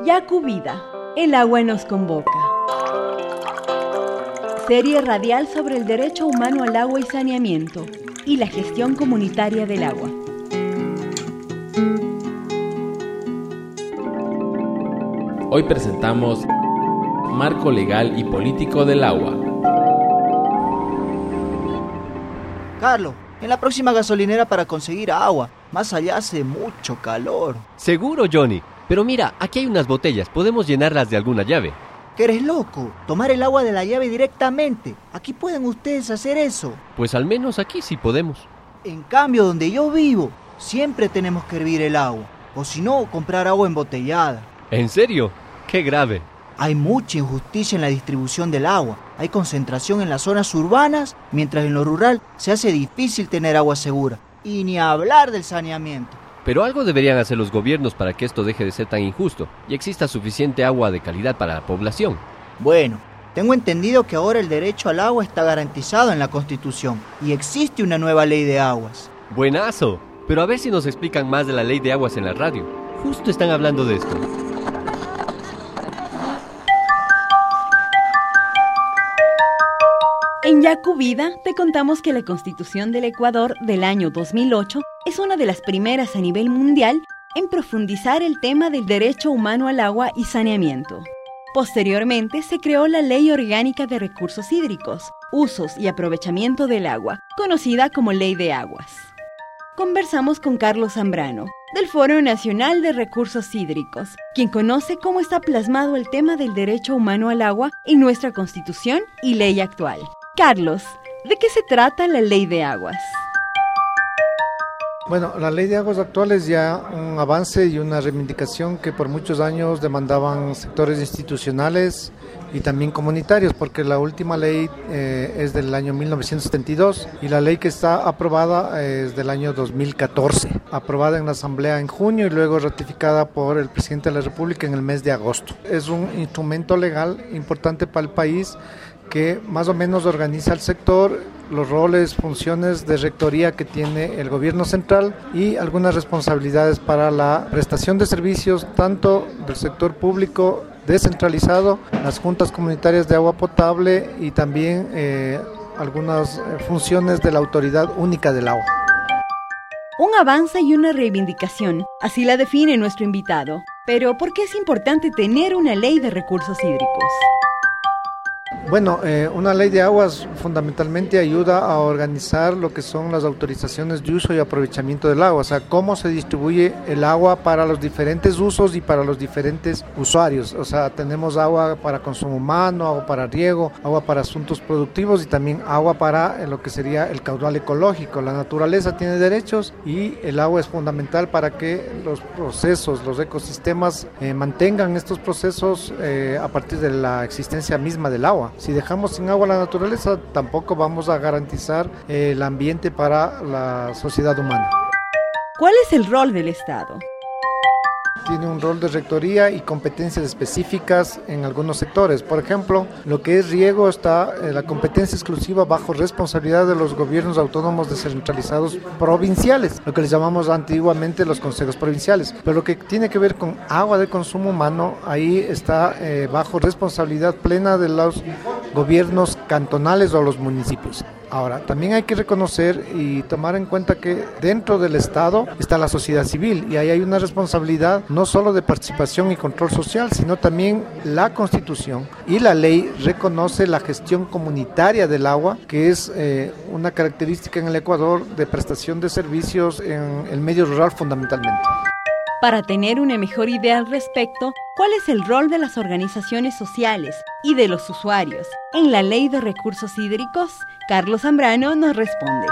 Yaku Vida, el agua nos convoca. Serie radial sobre el derecho humano al agua y saneamiento y la gestión comunitaria del agua. Hoy presentamos Marco Legal y Político del Agua. Carlos, en la próxima gasolinera para conseguir agua. Más allá hace mucho calor. Seguro, Johnny. Pero mira, aquí hay unas botellas. Podemos llenarlas de alguna llave. ¿Que eres loco? Tomar el agua de la llave directamente. ¿Aquí pueden ustedes hacer eso? Pues al menos aquí sí podemos. En cambio, donde yo vivo, siempre tenemos que hervir el agua. O si no, comprar agua embotellada. ¿En serio? ¡Qué grave! Hay mucha injusticia en la distribución del agua. Hay concentración en las zonas urbanas, mientras en lo rural se hace difícil tener agua segura. Y ni hablar del saneamiento. Pero algo deberían hacer los gobiernos para que esto deje de ser tan injusto y exista suficiente agua de calidad para la población. Bueno, tengo entendido que ahora el derecho al agua está garantizado en la Constitución y existe una nueva ley de aguas. ¡Buenazo! Pero a ver si nos explican más de la ley de aguas en la radio. Justo están hablando de esto. En Yaku Vida te contamos que la Constitución del Ecuador del año 2008 es una de las primeras a nivel mundial en profundizar el tema del derecho humano al agua y saneamiento. Posteriormente se creó la Ley Orgánica de Recursos Hídricos, Usos y Aprovechamiento del Agua, conocida como Ley de Aguas. Conversamos con Carlos Zambrano, del Foro Nacional de Recursos Hídricos, quien conoce cómo está plasmado el tema del derecho humano al agua en nuestra Constitución y ley actual. Carlos, ¿de qué se trata la Ley de Aguas? Bueno, la Ley de Aguas actual es ya un avance y una reivindicación que por muchos años demandaban sectores institucionales y también comunitarios, porque la última ley es del año 1972 y la ley que está aprobada es del año 2014, aprobada en la Asamblea en junio y luego ratificada por el presidente de la República en el mes de agosto. Es un instrumento legal importante para el país que más o menos organiza el sector, los roles, funciones de rectoría que tiene el gobierno central y algunas responsabilidades para la prestación de servicios tanto del sector público descentralizado, las juntas comunitarias de agua potable y también algunas funciones de la Autoridad Única del Agua. Un avance y una reivindicación, así la define nuestro invitado. Pero, ¿por qué es importante tener una ley de recursos hídricos? Bueno, una ley de aguas fundamentalmente ayuda a organizar lo que son las autorizaciones de uso y aprovechamiento del agua, o sea, cómo se distribuye el agua para los diferentes usos y para los diferentes usuarios. O sea, tenemos agua para consumo humano, agua para riego, agua para asuntos productivos y también agua para lo que sería el caudal ecológico. La naturaleza tiene derechos y el agua es fundamental para que los procesos, los ecosistemas mantengan estos procesos a partir de la existencia misma del agua. Si dejamos sin agua la naturaleza, tampoco vamos a garantizar el ambiente para la sociedad humana. ¿Cuál es el rol del Estado? Tiene un rol de rectoría y competencias específicas en algunos sectores. Por ejemplo, lo que es riego está la competencia exclusiva bajo responsabilidad de los gobiernos autónomos descentralizados provinciales, lo que les llamamos antiguamente los consejos provinciales. Pero lo que tiene que ver con agua de consumo humano, ahí está bajo responsabilidad plena de los gobiernos cantonales o los municipios. Ahora, también hay que reconocer y tomar en cuenta que dentro del Estado está la sociedad civil y ahí hay una responsabilidad no solo de participación y control social, sino también la Constitución y la ley reconoce la gestión comunitaria del agua, que es una característica en el Ecuador de prestación de servicios en el medio rural fundamentalmente. Para tener una mejor idea al respecto, ¿cuál es el rol de las organizaciones sociales y de los usuarios en la Ley de Recursos Hídricos? Carlos Zambrano nos responde.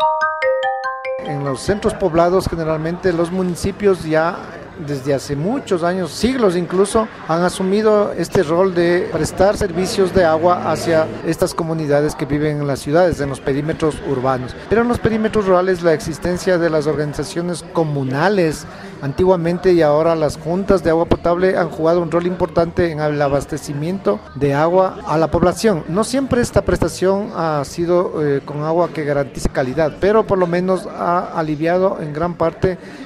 En los centros poblados, generalmente los municipios ya desde hace muchos años, siglos incluso, han asumido este rol de prestar servicios de agua hacia estas comunidades que viven en las ciudades, en los perímetros urbanos. Pero en los perímetros rurales la existencia de las organizaciones comunales, antiguamente y ahora las juntas de agua potable han jugado un rol importante en el abastecimiento de agua a la población. No siempre esta prestación ha sido con agua que garantice calidad, pero por lo menos ha aliviado en gran parte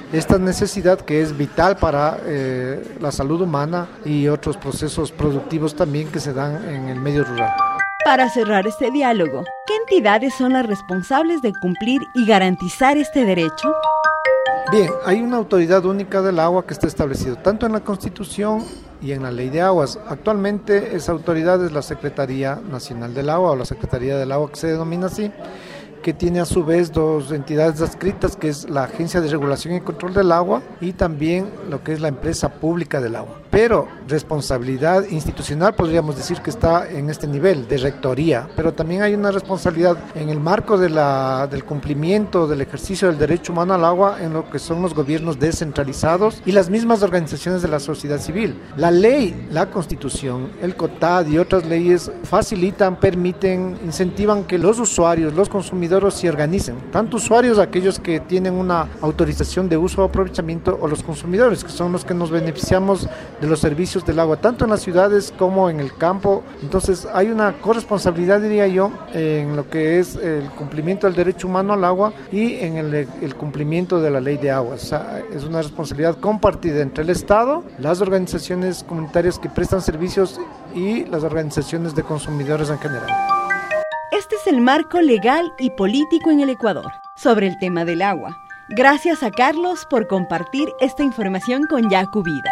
esta necesidad que es vital para la salud humana y otros procesos productivos también que se dan en el medio rural. Para cerrar este diálogo, ¿qué entidades son las responsables de cumplir y garantizar este derecho? Bien, hay una autoridad única del agua que está establecido tanto en la Constitución y en la Ley de Aguas. Actualmente esa autoridad es la Secretaría Nacional del Agua o la Secretaría del Agua, que se denomina así, que tiene a su vez dos entidades adscritas, que es la Agencia de Regulación y Control del Agua y también lo que es la Empresa Pública del Agua. Pero responsabilidad institucional podríamos decir que está en este nivel de rectoría, pero también hay una responsabilidad en el marco del cumplimiento del ejercicio del derecho humano al agua en lo que son los gobiernos descentralizados y las mismas organizaciones de la sociedad civil. La ley, la Constitución, el COTAD y otras leyes facilitan, permiten, incentivan que los usuarios, los consumidores se organicen, tanto usuarios, aquellos que tienen una autorización de uso o aprovechamiento, o los consumidores, que son los que nos beneficiamos de los servicios del agua, tanto en las ciudades como en el campo. Entonces hay una corresponsabilidad, diría yo, en lo que es el cumplimiento del derecho humano al agua y en el cumplimiento de la ley de aguas. O sea, es una responsabilidad compartida entre el Estado, las organizaciones comunitarias que prestan servicios y las organizaciones de consumidores en general. Este es el marco legal y político en el Ecuador sobre el tema del agua. Gracias a Carlos por compartir esta información con Yacu Vida.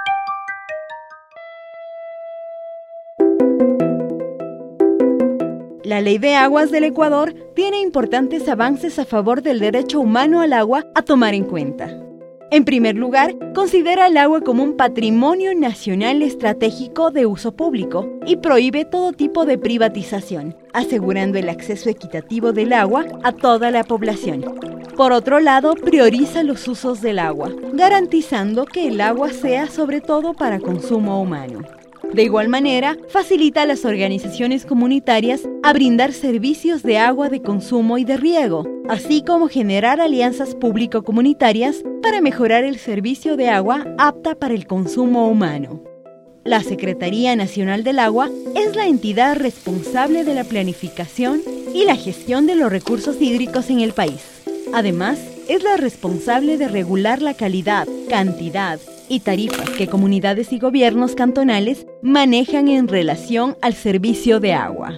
La Ley de Aguas del Ecuador tiene importantes avances a favor del derecho humano al agua a tomar en cuenta. En primer lugar, considera el agua como un patrimonio nacional estratégico de uso público y prohíbe todo tipo de privatización, asegurando el acceso equitativo del agua a toda la población. Por otro lado, prioriza los usos del agua, garantizando que el agua sea sobre todo para consumo humano. De igual manera, facilita a las organizaciones comunitarias a brindar servicios de agua de consumo y de riego, así como generar alianzas público-comunitarias para mejorar el servicio de agua apta para el consumo humano. La Secretaría Nacional del Agua es la entidad responsable de la planificación y la gestión de los recursos hídricos en el país. Además, es la responsable de regular la calidad, cantidad y tarifas que comunidades y gobiernos cantonales manejan en relación al servicio de agua.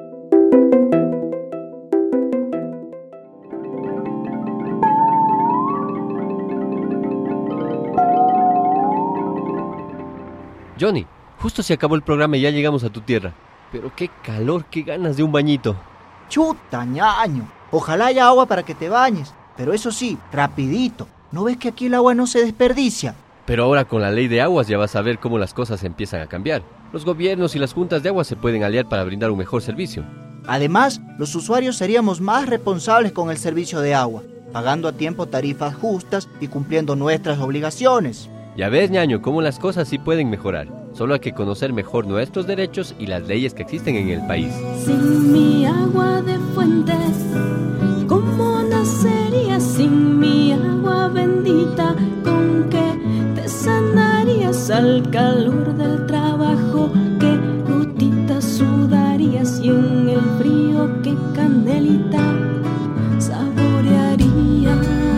Johnny, justo se acabó el programa y ya llegamos a tu tierra. Pero qué calor, qué ganas de un bañito. Chuta, ñaño. Ojalá haya agua para que te bañes, pero eso sí, rapidito. ¿No ves que aquí el agua no se desperdicia? Pero ahora con la ley de aguas ya vas a ver cómo las cosas empiezan a cambiar. Los gobiernos y las juntas de agua se pueden aliar para brindar un mejor servicio. Además, los usuarios seríamos más responsables con el servicio de agua, pagando a tiempo tarifas justas y cumpliendo nuestras obligaciones. Ya ves, ñaño, cómo las cosas sí pueden mejorar. Solo hay que conocer mejor nuestros derechos y las leyes que existen en el país. Sin mi agua de fuente, ¿cómo nacería? Sin mi agua bendita, ¿con qué te sanarías al calor del trabajo? ¿Qué gotitas sudarías? Y en el frío, ¿qué canelita saborearías?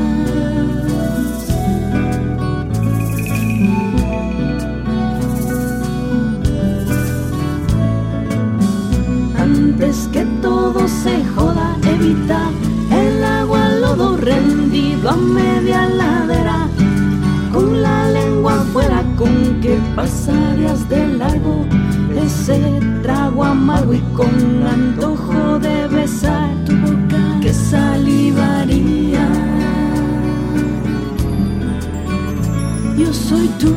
Antes que todo se joda, evita el agua, lodo rendido a media ladera. Con la lengua afuera, ¿con qué pasarías de largo ese trago amargo? Y con antojo de besar tu boca, que salivaría. Yo soy tú.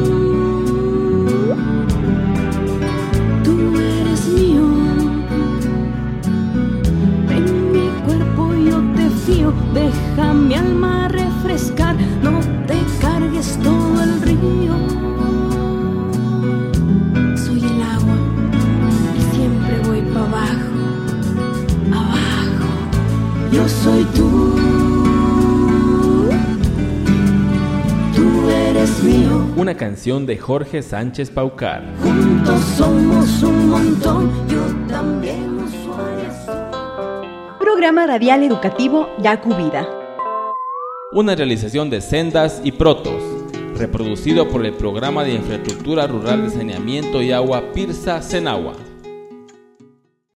Deja mi alma refrescar, no te cargues todo el río. Soy el agua y siempre voy para abajo, abajo. Yo soy tú, tú eres mío. Una canción de Jorge Sánchez Paucar. Juntos somos un montón, yo también usuario. Programa radial educativo Yacu Vida. una realización de Sendas y Protos, reproducido por el Programa de Infraestructura Rural de Saneamiento y Agua PIRSA Senagua.